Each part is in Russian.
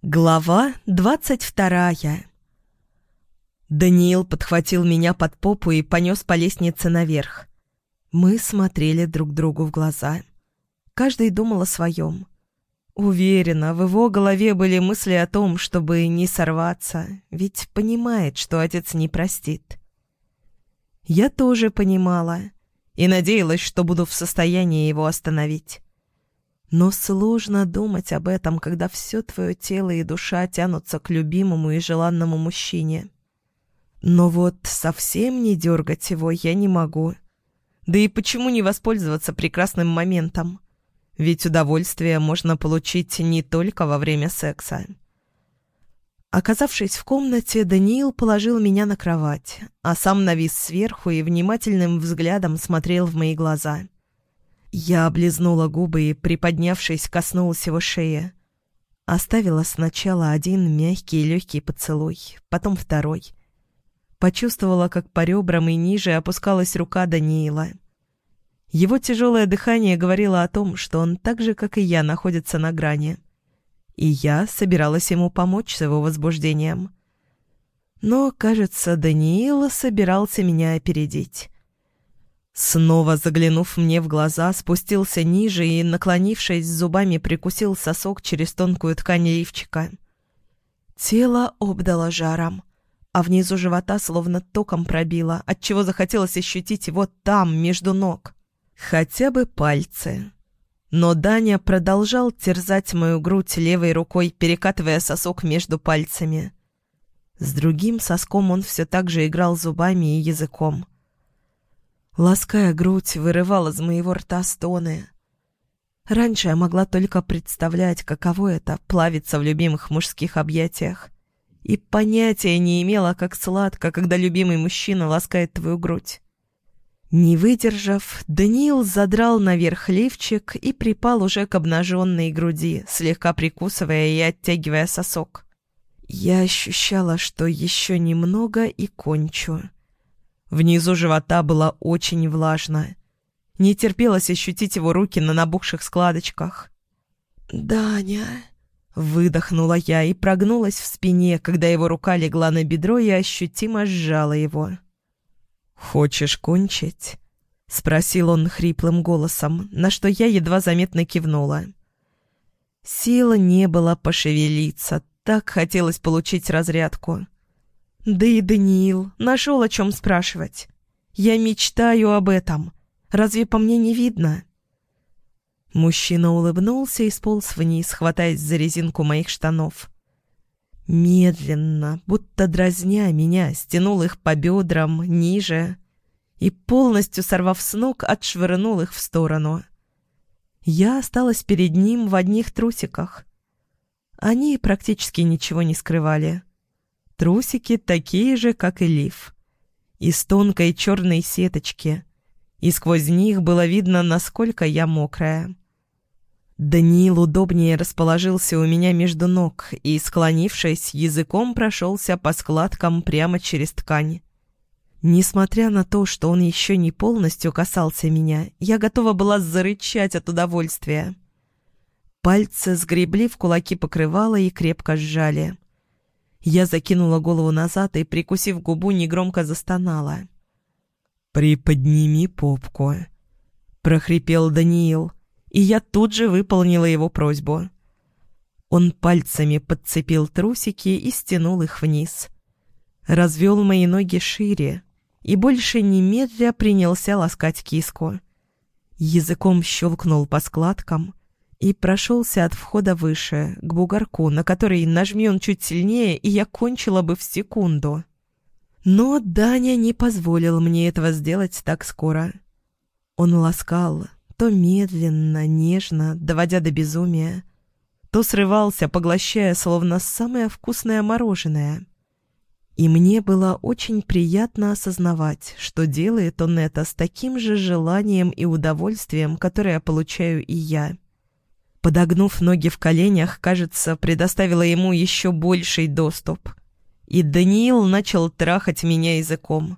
Глава 22. Даниил подхватил меня под попу и понес по лестнице наверх. Мы смотрели друг другу в глаза. Каждый думал о своем. Уверена, в его голове были мысли о том, чтобы не сорваться, ведь понимает, что отец не простит. Я тоже понимала и надеялась, что буду в состоянии его остановить. Но сложно думать об этом, когда все твое тело и душа тянутся к любимому и желанному мужчине. Но вот совсем не дергать его я не могу. Да и почему не воспользоваться прекрасным моментом? Ведь удовольствие можно получить не только во время секса. Оказавшись в комнате, Даниил положил меня на кровать, а сам навис сверху и внимательным взглядом смотрел в мои глаза. Я облизнула губы и, приподнявшись, коснулась его шеи. Оставила сначала один мягкий и легкий поцелуй, потом второй. Почувствовала, как по ребрам и ниже опускалась рука Даниила. Его тяжелое дыхание говорило о том, что он так же, как и я, находится на грани. И я собиралась ему помочь с его возбуждением. Но, кажется, Даниил собирался меня опередить. Снова заглянув мне в глаза, спустился ниже и, наклонившись, зубами прикусил сосок через тонкую ткань лифчика. Тело обдало жаром, а внизу живота словно током пробило, отчего захотелось ощутить его там, между ног. Хотя бы пальцы. Но Даня продолжал терзать мою грудь левой рукой, перекатывая сосок между пальцами. С другим соском он все так же играл зубами и языком. Лаская грудь, вырывал из моего рта стоны. Раньше я могла только представлять, каково это — плавиться в любимых мужских объятиях. И понятия не имела, как сладко, когда любимый мужчина ласкает твою грудь. Не выдержав, Даниил задрал наверх лифчик и припал уже к обнаженной груди, слегка прикусывая и оттягивая сосок. Я ощущала, что еще немного и кончу. Внизу живота было очень влажно. Не терпелось ощутить его руки на набухших складочках. «Даня!» — выдохнула я и прогнулась в спине, когда его рука легла на бедро и ощутимо сжала его. «Хочешь кончить?» — спросил он хриплым голосом, на что я едва заметно кивнула. Сил не было пошевелиться, так хотелось получить разрядку. Да и Даниил нашел о чем спрашивать. Я мечтаю об этом. Разве по мне не видно? Мужчина улыбнулся и сполз вниз, хватаясь за резинку моих штанов. Медленно, будто дразня меня, стянул их по бедрам, ниже и, полностью сорвав с ног, отшвырнул их в сторону. Я осталась перед ним в одних трусиках. Они практически ничего не скрывали. Трусики такие же, как и лиф. Из тонкой черной сеточки. И сквозь них было видно, насколько я мокрая. Даниил удобнее расположился у меня между ног и, склонившись, языком прошелся по складкам прямо через ткань. Несмотря на то, что он еще не полностью касался меня, я готова была зарычать от удовольствия. Пальцы сгребли в кулаки покрывало и крепко сжали. Я закинула голову назад и, прикусив губу, негромко застонала. «Приподними попку», — прохрипел Даниил, и я тут же выполнила его просьбу. Он пальцами подцепил трусики и стянул их вниз. Развел мои ноги шире и больше немедля принялся ласкать киску. Языком щелкнул по складкам и прошелся от входа выше, к бугорку, на который нажми он чуть сильнее, и я кончила бы в секунду. Но Даня не позволил мне этого сделать так скоро. Он ласкал, то медленно, нежно, доводя до безумия, то срывался, поглощая, словно самое вкусное мороженое. И мне было очень приятно осознавать, что делает он это с таким же желанием и удовольствием, которое получаю и я. Подогнув ноги в коленях, кажется, предоставила ему еще больший доступ. И Даниил начал трахать меня языком.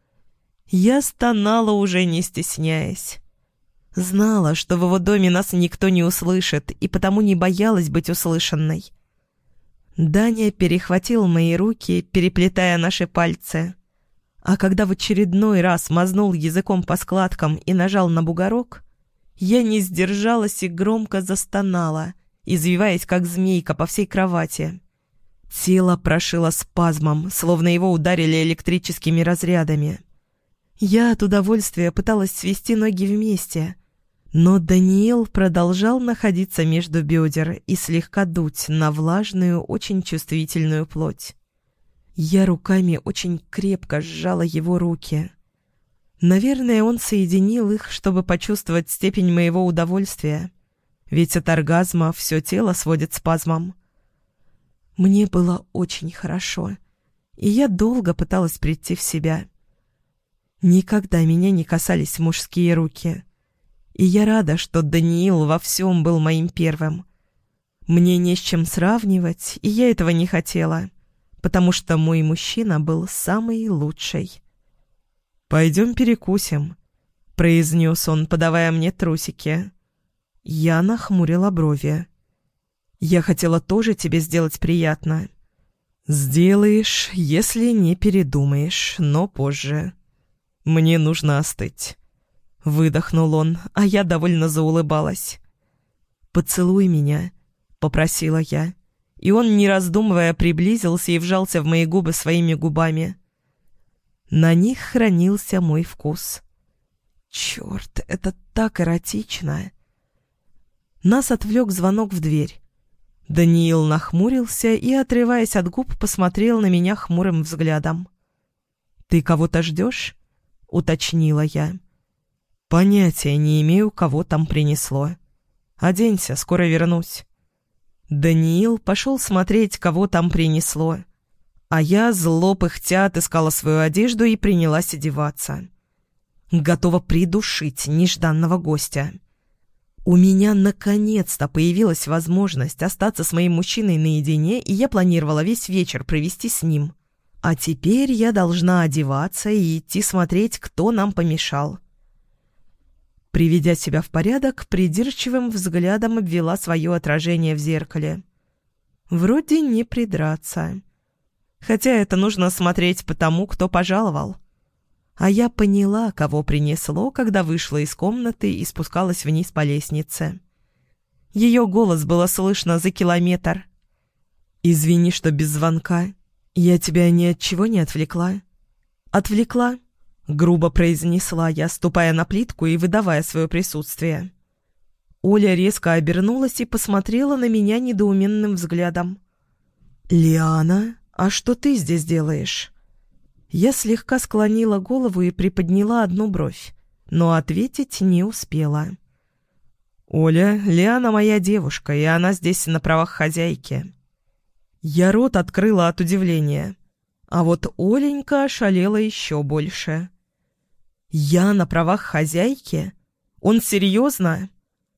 Я стонала, уже не стесняясь. Знала, что в его доме нас никто не услышит, и потому не боялась быть услышанной. Даня перехватил мои руки, переплетая наши пальцы. А когда в очередной раз мазнул языком по складкам и нажал на бугорок, я не сдержалась и громко застонала, извиваясь как змейка по всей кровати. Тело прошило спазмом, словно его ударили электрическими разрядами. Я от удовольствия пыталась свести ноги вместе, но Даниил продолжал находиться между бедер и слегка дуть на влажную, очень чувствительную плоть. Я руками очень крепко сжала его руки. Наверное, он соединил их, чтобы почувствовать степень моего удовольствия, ведь от оргазма все тело сводит спазмом. Мне было очень хорошо, и я долго пыталась прийти в себя. Никогда меня не касались мужские руки, и я рада, что Даниил во всем был моим первым. Мне не с чем сравнивать, и я этого не хотела, потому что мой мужчина был самый лучший. «Пойдем перекусим», — произнес он, подавая мне трусики. Я нахмурила брови. «Я хотела тоже тебе сделать приятно». «Сделаешь, если не передумаешь, но позже. Мне нужно остыть». Выдохнул он, а я довольно заулыбалась. «Поцелуй меня», — попросила я, и он, не раздумывая, приблизился и вжался в мои губы своими губами. На них хранился мой вкус. Черт, это так эротично. Нас отвлек звонок в дверь. Даниил нахмурился и, отрываясь от губ, посмотрел на меня хмурым взглядом. «Ты кого-то ждешь?» — уточнила я. «Понятия не имею, кого там принесло. Оденься, скоро вернусь». Даниил пошел смотреть, кого там принесло, а я, зло пыхтя, отыскала свою одежду и принялась одеваться. Готова придушить нежданного гостя. У меня наконец-то появилась возможность остаться с моим мужчиной наедине, и я планировала весь вечер провести с ним. А теперь я должна одеваться и идти смотреть, кто нам помешал. Приведя себя в порядок, придирчивым взглядом обвела свое отражение в зеркале. Вроде не придраться. Хотя это нужно смотреть по тому, кто пожаловал. А я поняла, кого принесло, когда вышла из комнаты и спускалась вниз по лестнице. Ее голос было слышно за километр. «Извини, что без звонка. Я тебя ни от чего не отвлекла?» «Отвлекла?» — грубо произнесла я, ступая на плитку и выдавая свое присутствие. Оля резко обернулась и посмотрела на меня недоуменным взглядом. «Лиана, а что ты здесь делаешь?» Я слегка склонила голову и приподняла одну бровь, но ответить не успела. «Оля, Лиана моя девушка, и она здесь на правах хозяйки». Я рот открыла от удивления, а вот Оленька ошалела еще больше. «Я на правах хозяйки? Он серьезно?»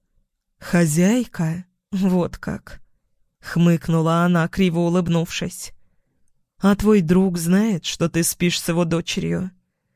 «Хозяйка? Вот как!» — хмыкнула она, криво улыбнувшись. «А твой друг знает, что ты спишь с его дочерью?»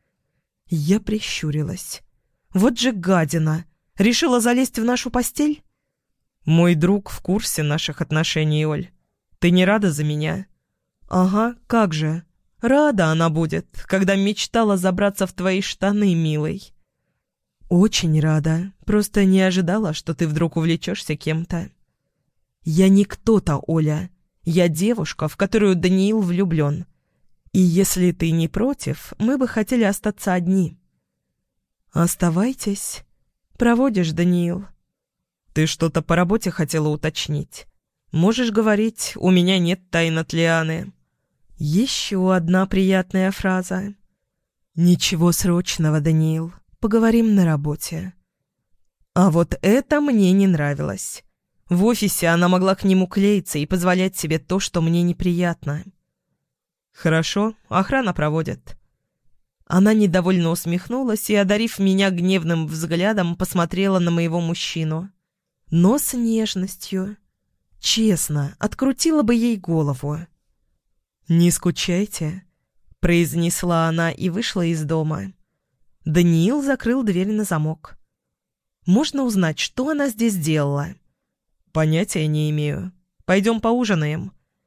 Я прищурилась. «Вот же гадина! Решила залезть в нашу постель?» «Мой друг в курсе наших отношений, Оль. Ты не рада за меня?» «Ага, как же. Рада она будет, когда мечтала забраться в твои штаны, милый». «Очень рада. Просто не ожидала, что ты вдруг увлечешься кем-то». «Я не кто-то, Оля. Я девушка, в которую Даниил влюблен. И если ты не против, мы бы хотели остаться одни». «Оставайтесь. Проводишь, Даниил?» «Ты что-то по работе хотела уточнить? Можешь говорить, у меня нет тайн от Лианы». Еще одна приятная фраза. «Ничего срочного, Даниил. Поговорим на работе». А вот это мне не нравилось. В офисе она могла к нему клеиться и позволять себе то, что мне неприятно. «Хорошо, охрана проводит». Она недовольно усмехнулась и, одарив меня гневным взглядом, посмотрела на моего мужчину. Но с нежностью. Честно, открутила бы ей голову. «Не скучайте», — произнесла она и вышла из дома. Даниил закрыл дверь на замок. «Можно узнать, что она здесь делала?» «Понятия не имею. Пойдем поужинаем».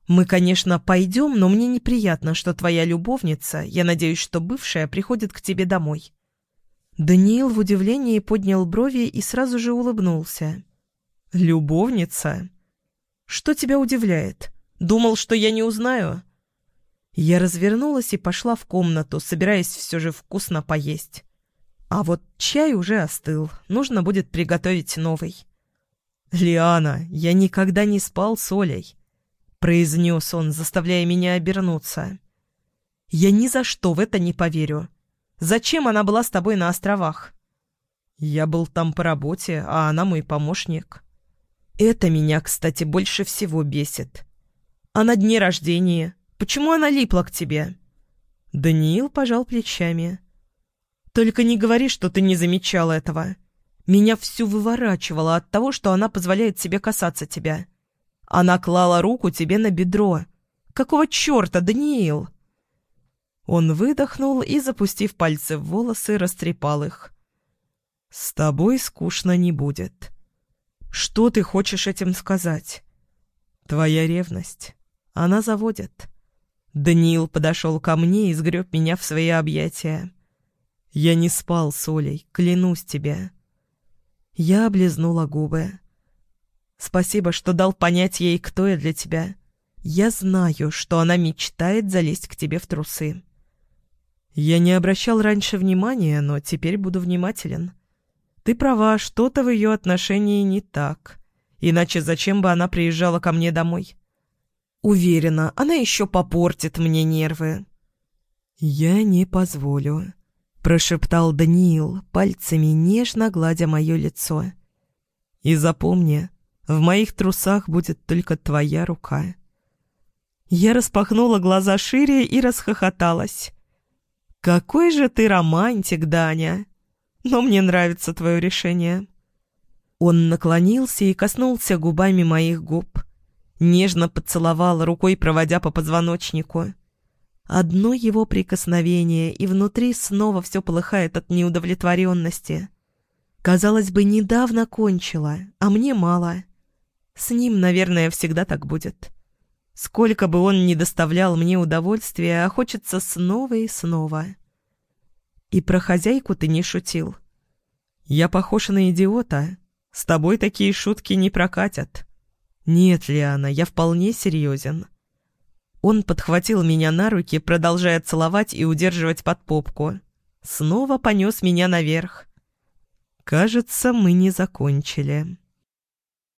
Мы, конечно, пойдем, но мне неприятно, что твоя любовница, я надеюсь, что бывшая, приходит к тебе домой». Даниил в удивлении поднял брови и сразу же улыбнулся. «Любовница? Что тебя удивляет? Думал, что я не узнаю?» Я развернулась и пошла в комнату, собираясь все же вкусно поесть. А вот чай уже остыл, нужно будет приготовить новый. «Лиана, я никогда не спал с Олей», — произнес он, заставляя меня обернуться. «Я ни за что в это не поверю. Зачем она была с тобой на островах?» «Я был там по работе, а она мой помощник». «Это меня, кстати, больше всего бесит. А на дне рождения? Почему она липла к тебе?» Даниил пожал плечами. «Только не говори, что ты не замечал этого. Меня всю выворачивало от того, что она позволяет себе касаться тебя. Она клала руку тебе на бедро. Какого черта, Даниил?» Он выдохнул и, запустив пальцы в волосы, растрепал их. «С тобой скучно не будет». «Что ты хочешь этим сказать?» «Твоя ревность. Она заводит». Даниил подошел ко мне и сгреб меня в свои объятия. «Я не спал с Олей, клянусь тебе». Я облизнула губы. «Спасибо, что дал понять ей, кто я для тебя. Я знаю, что она мечтает залезть к тебе в трусы». «Я не обращал раньше внимания, но теперь буду внимателен. Ты права, что-то в ее отношении не так. Иначе зачем бы она приезжала ко мне домой? Уверена, она еще попортит мне нервы». «Я не позволю», — прошептал Даниил, пальцами нежно гладя мое лицо. «И запомни, в моих трусах будет только твоя рука». Я распахнула глаза шире и расхохоталась. «Какой же ты романтик, Даня! Но мне нравится твое решение». Он наклонился и коснулся губами моих губ. Нежно поцеловал, рукой проводя по позвоночнику. Одно его прикосновение, и внутри снова все полыхает от неудовлетворенности. Казалось бы, недавно кончила, а мне мало. С ним, наверное, всегда так будет. Сколько бы он ни доставлял мне удовольствия, а хочется снова и снова. И про хозяйку ты не шутил. Я похож на идиота. С тобой такие шутки не прокатят. Нет, Лиана, я вполне серьезен. Он подхватил меня на руки, продолжая целовать и удерживать под попку. Снова понес меня наверх. Кажется, мы не закончили.